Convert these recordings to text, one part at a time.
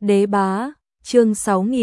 Đế bá, chương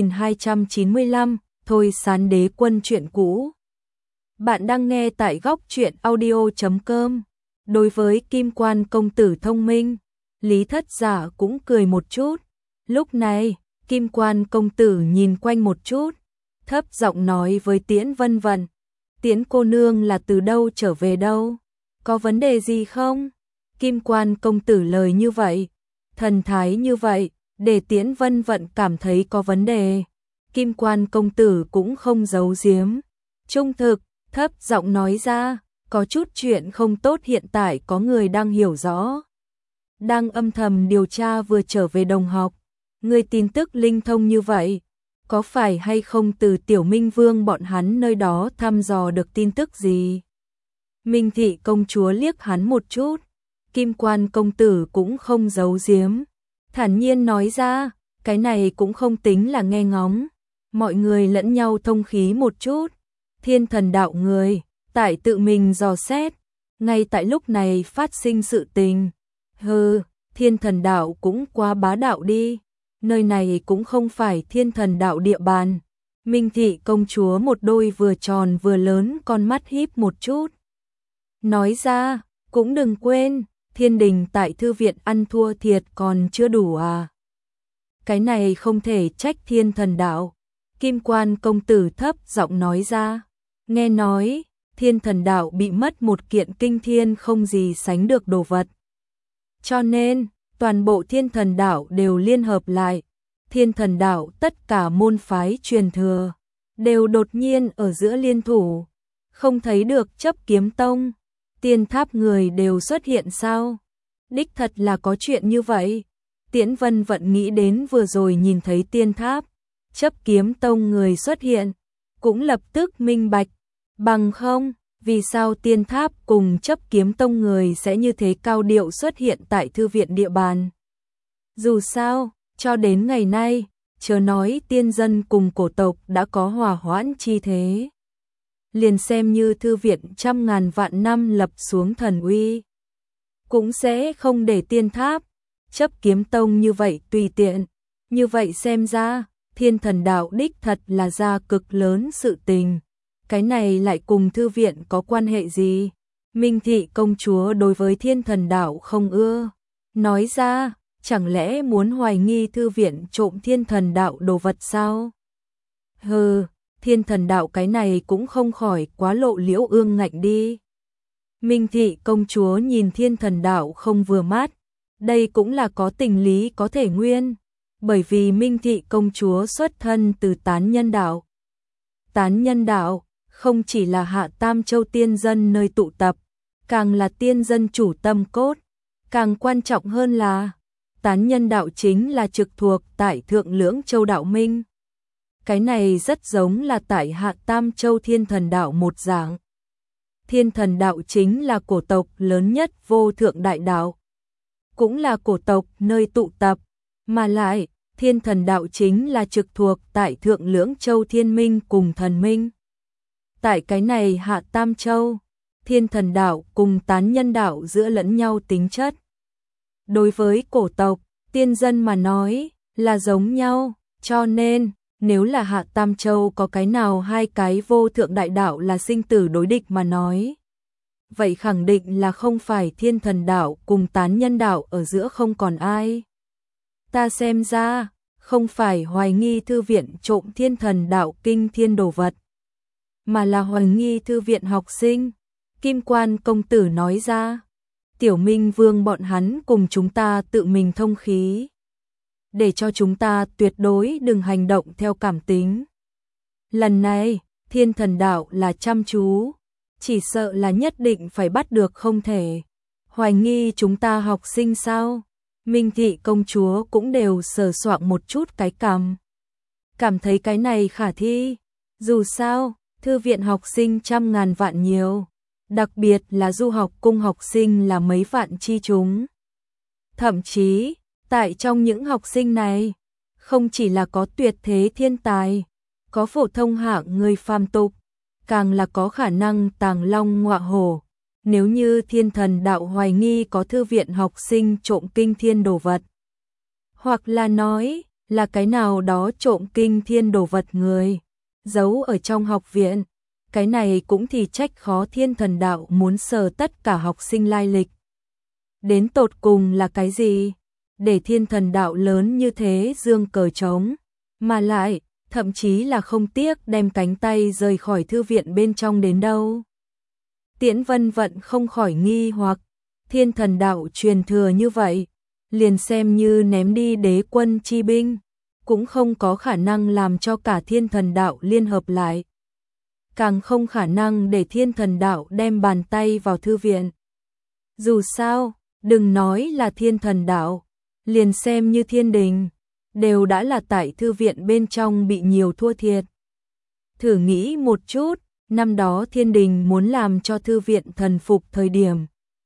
6295, thôi sán đế quân truyện cũ. Bạn đang nghe tại góc truyện audio.com. Đối với Kim Quan công tử thông minh, Lý Thất Giả cũng cười một chút. Lúc này, Kim Quan công tử nhìn quanh một chút, thấp giọng nói với Tiễn Vân Vận, Tiễn cô nương là từ đâu trở về đâu? Có vấn đề gì không? Kim Quan công tử lời như vậy, thần thái như vậy, để Tiễn Vân Vận cảm thấy có vấn đề. Kim Quan công tử cũng không giấu giếm, trung thực, thấp giọng nói ra, có chút chuyện không tốt hiện tại có người đang hiểu rõ. Đang âm thầm điều tra vừa trở về đồng học, người tin tức linh thông như vậy, có phải hay không từ Tiểu Minh Vương bọn hắn nơi đó thăm dò được tin tức gì? Minh Thị công chúa liếc hắn một chút, Kim Quan công tử cũng không giấu giếm, thản nhiên nói ra, cái này cũng không tính là nghe ngóng, mọi người lẫn nhau thông khí một chút, Thiên Thần đạo người, tại tự mình dò xét, ngay tại lúc này phát sinh sự tình. Hừ, Thiên Thần đạo cũng quá bá đạo đi, nơi này cũng không phải Thiên Thần đạo địa bàn. Minh Thị công chúa một đôi vừa tròn vừa lớn con mắt híp một chút. Nói ra, cũng đừng quên, Thiên Đình tại thư viện ăn thua thiệt còn chưa đủ à. Cái này không thể trách Thiên Thần đạo. Kim Quan công tử thấp giọng nói ra. Nghe nói, Thiên Thần đạo bị mất một kiện kinh thiên không gì sánh được đồ vật. Cho nên, toàn bộ Thiên Thần đạo đều liên hợp lại. Thiên Thần đạo tất cả môn phái truyền thừa, đều đột nhiên ở giữa liên thủ. Không thấy được Chấp Kiếm Tông, Tiên Tháp người đều xuất hiện sao? Đích thật là có chuyện như vậy. Tiễn Vân Vận nghĩ đến vừa rồi nhìn thấy Tiên Tháp, Chấp Kiếm Tông người xuất hiện, cũng lập tức minh bạch, bằng không, vì sao Tiên Tháp cùng Chấp Kiếm Tông người sẽ như thế cao điệu xuất hiện tại thư viện địa bàn. Dù sao, cho đến ngày nay, chớ nói tiên dân cùng cổ tộc đã có hòa hoãn chi thế. Liền xem như thư viện trăm ngàn vạn năm lập xuống thần uy, cũng sẽ không để Tiên Tháp, Chấp Kiếm Tông như vậy tùy tiện. Như vậy xem ra, Thiên Thần đạo đích thật là ra cực lớn sự tình. Cái này lại cùng thư viện có quan hệ gì? Minh Thị công chúa đối với Thiên Thần đạo không ưa. Nói ra, chẳng lẽ muốn hoài nghi thư viện trộm Thiên Thần đạo đồ vật sao? Hừ, Thiên Thần đạo cái này cũng không khỏi quá lộ liễu ương ngạnh đi. Minh Thị công chúa nhìn Thiên Thần đạo không vừa mắt. Đây cũng là có tình lý có thể nguyên. Bởi vì Minh Thị công chúa xuất thân từ Tán Nhân đạo. Tán Nhân đạo không chỉ là Hạ Tam Châu tiên dân nơi tụ tập, càng là tiên dân chủ tâm cốt. Càng quan trọng hơn là, Tán Nhân đạo chính là trực thuộc tại Thượng Lưỡng Châu đạo Minh. Cái này rất giống là tại Hạ Tam Châu Thiên Thần đạo một dạng. Thiên Thần đạo chính là cổ tộc lớn nhất vô thượng đại đạo, cũng là cổ tộc nơi tụ tập, mà lại, Thiên Thần đạo chính là trực thuộc tại Thượng Lưỡng Châu Thiên Minh cùng Thần Minh. Tại cái này Hạ Tam Châu, Thiên Thần đạo cùng Tán Nhân đạo giữa lẫn nhau tính chất. Đối với cổ tộc, tiên dân mà nói, là giống nhau, cho nên, nếu là Hạ Tam Châu có cái nào hai cái vô thượng đại đạo là sinh tử đối địch mà nói, vậy khẳng định là không phải Thiên Thần đạo cùng Tán Nhân đạo ở giữa không còn ai. Ta xem ra, không phải hoài nghi thư viện trộm Thiên Thần đạo kinh thiên đồ vật, mà là hoài nghi thư viện học sinh. Kim Quan công tử nói ra, Tiểu Minh Vương bọn hắn cùng chúng ta tự mình thông khí, để cho chúng ta tuyệt đối đừng hành động theo cảm tính. Lần này, Thiên Thần đạo là chăm chú, chỉ sợ là nhất định phải bắt được không thể. Hoài nghi chúng ta học sinh sao? Minh Thị công chúa cũng đều sờ soạng một chút cái cằm. Cảm thấy cái này khả thi. Dù sao, thư viện học sinh trăm ngàn vạn nhiều. Đặc biệt là du học cung học sinh là mấy vạn chi chúng. Thậm chí, tại trong những học sinh này, không chỉ là có tuyệt thế thiên tài, có phổ thông hạng người phàm tục, càng là có khả năng tàng long ngọa hổ. Nếu như Thiên Thần đạo hoài nghi có thư viện học sinh trộm kinh thiên đồ vật, hoặc là nói là cái nào đó trộm kinh thiên đồ vật người, giấu ở trong học viện. Cái này cũng thì trách khó Thiên Thần Đạo muốn sờ tất cả học sinh lai lịch. Đến tột cùng là cái gì? Để Thiên Thần Đạo lớn như thế dương cờ trống, mà lại, thậm chí là không tiếc đem cánh tay rời khỏi thư viện bên trong đến đâu. Tiễn Vân Vận không khỏi nghi hoặc, Thiên Thần Đạo truyền thừa như vậy, liền xem như ném đi đế quân chi binh, cũng không có khả năng làm cho cả Thiên Thần Đạo liên hợp lại. Càng không khả năng để Thiên Thần Đạo đem bàn tay vào thư viện. Dù sao, đừng nói là Thiên Thần Đạo, liền xem như Thiên Đình, đều đã là tại thư viện bên trong bị nhiều thua thiệt. Thử nghĩ một chút, năm đó Thiên Đình muốn làm cho thư viện thần phục thời điểm.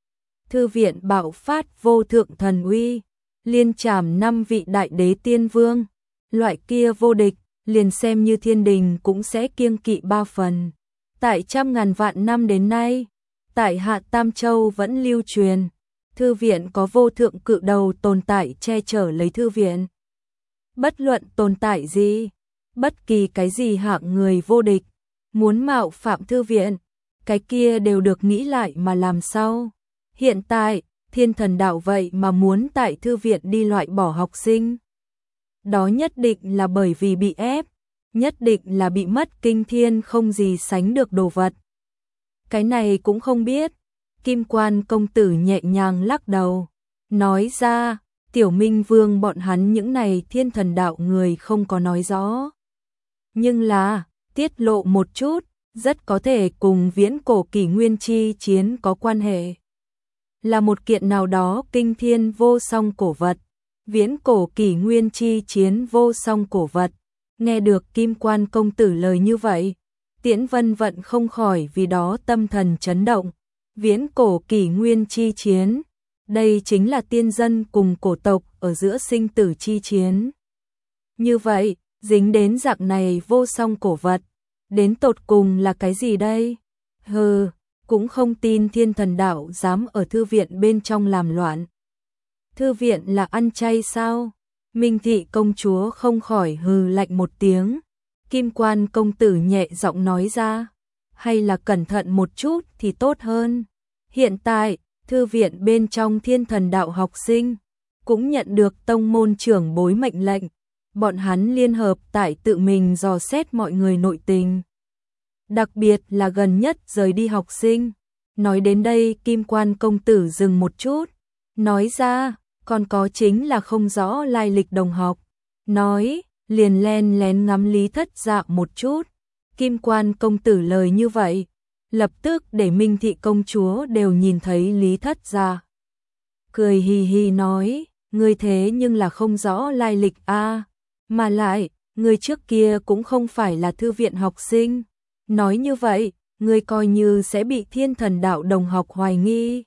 Thư viện bạo phát vô thượng thần uy, liên trảm 5 vị đại đế tiên vương, loại kia vô địch, liền xem như Thiên Đình cũng sẽ kiêng kỵ 3 phần. Tại trăm ngàn vạn năm đến nay, tại Hạ Tam Châu vẫn lưu truyền, thư viện có vô thượng cự đầu tồn tại che chở lấy thư viện. Bất luận tồn tại gì, bất kỳ cái gì hạng người vô địch, muốn mạo phạm thư viện, cái kia đều được nghĩ lại mà làm sao. Hiện tại, Thiên Thần Đạo vậy mà muốn tại thư viện đi loại bỏ học sinh. Đó nhất định là bởi vì bị ép, nhất định là bị mất kinh thiên không gì sánh được đồ vật. Cái này cũng không biết. Kim Quan công tử nhẹ nhàng lắc đầu, nói ra, Tiểu Minh Vương bọn hắn những này Thiên Thần Đạo người không có nói rõ. Nhưng là, tiết lộ một chút, rất có thể cùng viễn cổ kỷ nguyên chi chiến có quan hệ. Là một kiện nào đó kinh thiên vô song cổ vật, viễn cổ kỷ nguyên chi chiến vô song cổ vật. Nghe được Kim Quan công tử lời như vậy, Tiễn Vân Vận không khỏi vì đó tâm thần chấn động. Viễn cổ kỷ nguyên chi chiến, đây chính là tiên dân cùng cổ tộc ở giữa sinh tử chi chiến. Như vậy, dính đến dạng này vô song cổ vật, đến tột cùng là cái gì đây? Hừ, cũng không tin Thiên Thần Đạo dám ở thư viện bên trong làm loạn. Thư viện là ăn chay sao? Minh Thị công chúa không khỏi hừ lạnh một tiếng. Kim Quan công tử nhẹ giọng nói ra, hay là cẩn thận một chút thì tốt hơn. Hiện tại, thư viện bên trong Thiên Thần Đạo học sinh cũng nhận được tông môn trưởng bối mệnh lệnh, bọn hắn liên hợp tại tự mình dò xét mọi người nội tình. Đặc biệt là gần nhất rời đi học sinh. Nói đến đây Kim Quan công tử dừng một chút, nói ra, còn có chính là không rõ lai lịch đồng học. Nói, liền len lén ngắm Lý Thất Dạ một chút. Kim Quan công tử lời như vậy, lập tức để Minh Thị công chúa đều nhìn thấy Lý Thất Dạ. Cười hì hì nói, ngươi thế nhưng là không rõ lai lịch a, mà lại, ngươi trước kia cũng không phải là thư viện học sinh. Nói như vậy, ngươi coi như sẽ bị Thiên Thần Đạo đồng học hoài nghi.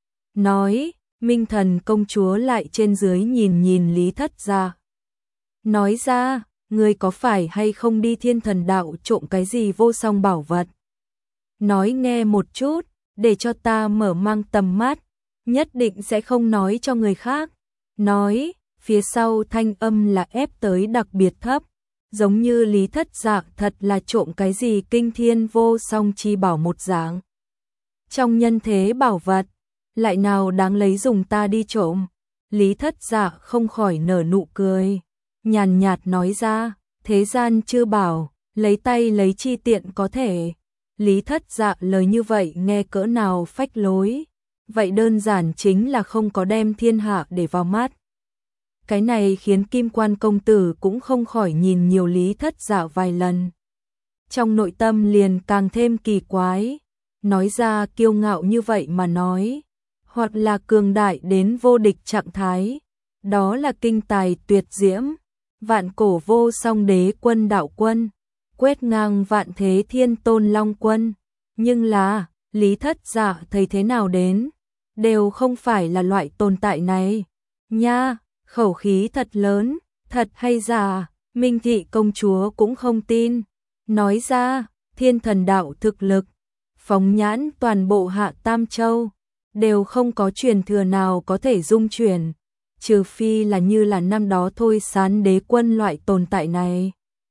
Nói, Minh Thần công chúa lại trên dưới nhìn nhìn Lý Thất Dạ. Nói ra, ngươi có phải hay không đi Thiên Thần Đạo trộm cái gì vô song bảo vật? Nói nghe một chút, để cho ta mở mang tầm mắt, nhất định sẽ không nói cho người khác. Nói, phía sau thanh âm là ép tới đặc biệt thấp, giống như Lý Thất Dạ thật là trộm cái gì kinh thiên vô song chi bảo một dạng. Trong nhân thế bảo vật, lại nào đáng lấy dùng ta đi trộm? Lý Thất Dạ không khỏi nở nụ cười, nhàn nhạt nói ra, thế gian chưa bảo, lấy tay lấy chi tiện có thể. Lý Thất Dạ lời như vậy nghe cỡ nào phách lối, vậy đơn giản chính là không có đem thiên hạ để vào mắt. Cái này khiến Kim Quan công tử cũng không khỏi nhìn nhiều Lý Thất Dạ vài lần. Trong nội tâm liền càng thêm kỳ quái, nói ra kiêu ngạo như vậy mà nói, hoặc là cường đại đến vô địch trạng thái, đó là kinh tài tuyệt diễm, vạn cổ vô song đế quân đạo quân, quét ngang vạn thế thiên tôn long quân, nhưng là, Lý Thất Dạ thấy thế nào đến, đều không phải là loại tồn tại này. Nha, khẩu khí thật lớn, thật hay giả, Minh Thị công chúa cũng không tin. Nói ra, Thiên Thần Đạo thực lực, phóng nhãn toàn bộ Hạ Tam Châu, đều không có truyền thừa nào có thể dung chuyển. trừ phi là như là năm đó Thôi Sán Đế Quân loại tồn tại này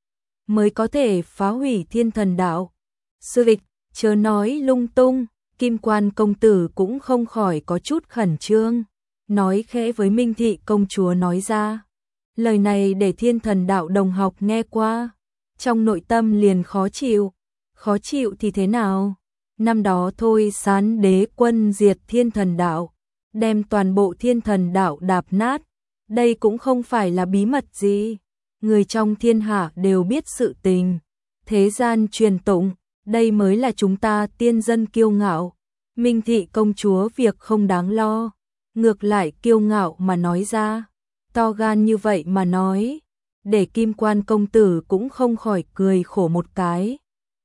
mới có thể phá hủy Thiên Thần Đạo. Sư địch, chớ nói lung tung. Kim Quan công tử cũng không khỏi có chút khẩn trương, nói khẽ với Minh Thị công chúa nói ra. Lời này để Thiên Thần Đạo đồng học nghe qua, trong nội tâm liền khó chịu. Khó chịu thì thế nào? Năm đó Thôi Sán Đế Quân diệt Thiên Thần Đạo, đem toàn bộ Thiên Thần Đạo đạp nát. Đây cũng không phải là bí mật gì, người trong thiên hạ đều biết sự tình. Thế gian truyền tụng, đây mới là chúng ta tiên dân kiêu ngạo. Minh Thị công chúa việc không đáng lo, ngược lại kiêu ngạo mà nói ra, to gan như vậy mà nói, để Kim Quan công tử cũng không khỏi cười khổ một cái.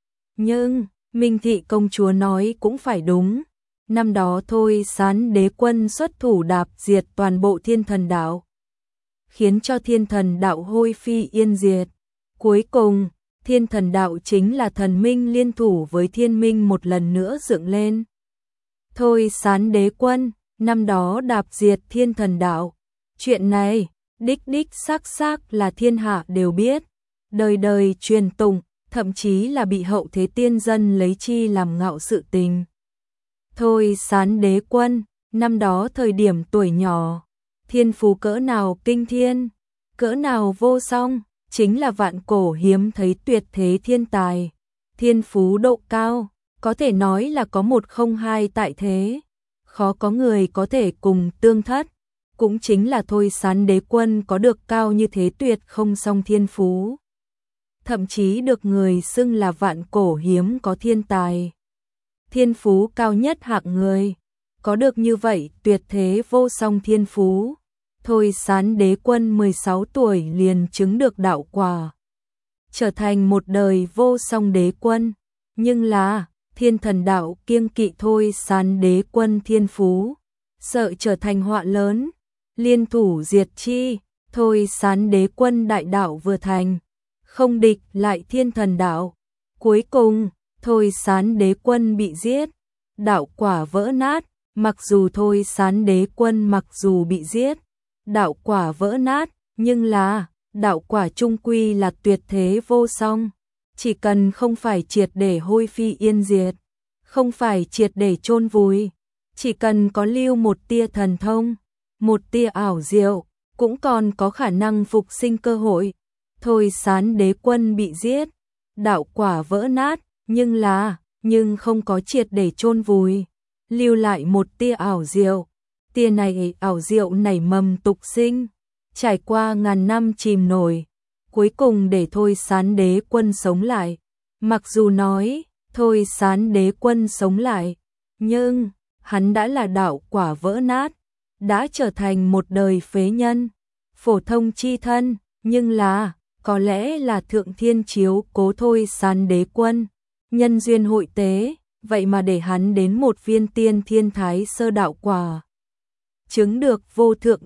Nhưng, Minh Thị công chúa nói cũng phải đúng, năm đó Thôi Sán Đế Quân xuất thủ đạp diệt toàn bộ Thiên Thần Đạo, khiến cho Thiên Thần Đạo hôi phi yên diệt. Cuối cùng, Thiên Thần Đạo chính là thần minh liên thủ với thiên minh một lần nữa dựng lên. Thôi Sán Đế Quân, năm đó đạp diệt Thiên Thần Đạo. Chuyện này, đích xác là thiên hạ đều biết, đời đời truyền tụng, thậm chí là bị hậu thế tiên dân lấy chi làm ngạo sự tình. Thôi Sán Đế Quân, năm đó thời điểm tuổi nhỏ, thiên phú cỡ nào kinh thiên, cỡ nào vô song, chính là vạn cổ hiếm thấy tuyệt thế thiên tài. Thiên phú độ cao, có thể nói là có một không hai tại thế, khó có người có thể cùng tương thất. Cũng chính là Thôi Sán Đế Quân có được cao như thế tuyệt không song thiên phú, thậm chí được người xưng là vạn cổ hiếm có thiên tài. Thiên phú cao nhất hạng người, có được như vậy tuyệt thế vô song thiên phú. Thôi Sán Đế Quân 16 tuổi liền chứng được đạo quả, trở thành một đời vô song đế quân. Nhưng là, Thiên Thần Đạo kiêng kỵ Thôi Sán Đế Quân thiên phú, sợ trở thành họa lớn, liên thủ diệt chi. Thôi Sán Đế Quân đại đạo vừa thành, không địch lại Thiên Thần Đạo. Cuối cùng, Thôi Sán Đế Quân bị giết, đạo quả vỡ nát. Mặc dù Thôi Sán Đế Quân mặc dù bị giết, đạo quả vỡ nát, nhưng là, đạo quả trung quy là tuyệt thế vô song. Chỉ cần không phải triệt để hôi phi yên diệt, không phải triệt để chôn vùi, chỉ cần có lưu một tia thần thông, một tia ảo diệu, cũng còn có khả năng phục sinh cơ hội. Thôi Sán Đế Quân bị giết, đạo quả vỡ nát, nhưng không có triệt để chôn vùi, lưu lại một tia ảo diệu. Tia này ảo diệu nảy mầm tục sinh, trải qua ngàn năm chìm nổi, cuối cùng để Thôi Sán Đế Quân sống lại. Mặc dù nói, Thôi Sán Đế Quân sống lại, nhưng, hắn đã là đạo quả vỡ nát, đã trở thành một đời phế nhân, phổ thông chi thân, nhưng là, có lẽ là Thượng Thiên chiếu cố Thôi Sán Đế Quân, nhân duyên hội tế, vậy mà để hắn đến một viên tiên thiên thái sơ đạo quả, chứng được vô thượng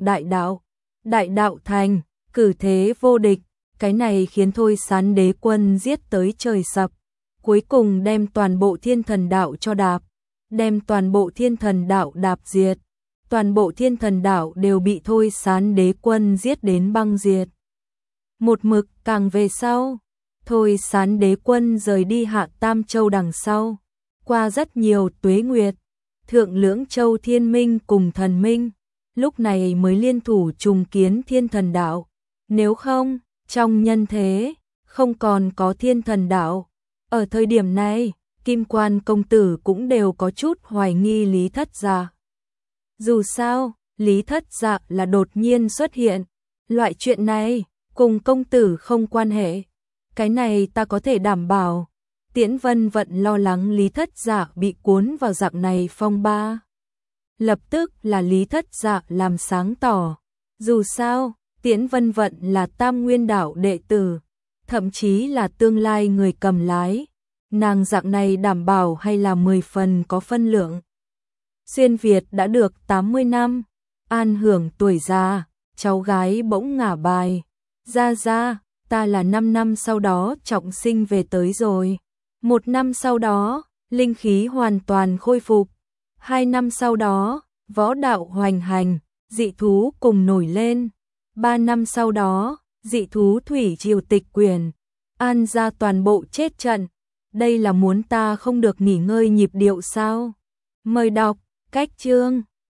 đại đạo thành, cử thế vô địch. Cái này khiến Thôi Sán Đế Quân giết tới trời sập, cuối cùng đem toàn bộ Thiên Thần Đạo cho đạp, đem toàn bộ Thiên Thần Đạo đạp diệt. Toàn bộ Thiên Thần Đạo đều bị Thôi Sán Đế Quân giết đến băng diệt. Một mực càng về sau, Thôi Sán Đế Quân rời đi Hạ Tam Châu đằng sau, qua rất nhiều tuế nguyệt, Thượng Lưỡng Châu Thiên Minh cùng Thần Minh, lúc này mới liên thủ trùng kiến Thiên Thần Đạo. Nếu không, trong nhân thế, không còn có Thiên Thần Đạo. Ở thời điểm này, Kim Quan công tử cũng đều có chút hoài nghi Lý Thất Dạ. Dù sao, Lý Thất Dạ là đột nhiên xuất hiện, loại chuyện này cùng công tử không quan hệ. Cái này ta có thể đảm bảo. Tiễn Vân Vận lo lắng Lý Thất Dạ bị cuốn vào dạng này phong ba. Lập tức là Lý Thất Dạ làm sáng tỏ. Dù sao, Tiễn Vân Vận là Tam Nguyên Đạo đệ tử, thậm chí là tương lai người cầm lái. Nàng dạng này đảm bảo hay là 10 phần có phân lượng. Xuyên Việt đã được 80 năm, an hưởng tuổi già, cháu gái bỗng ngả bài. Ra, ta là 5 năm sau đó trọng sinh về tới rồi. 1 năm sau đó, linh khí hoàn toàn khôi phục. 2 năm sau đó, võ đạo hoành hành. dị thú cùng nổi lên. 3 năm sau đó, dị thú thủy triều tịch quyền, An gia toàn bộ chết trận. Đây là muốn ta không được nghỉ ngơi nhịp điệu sao? Mời đọc, cách chương.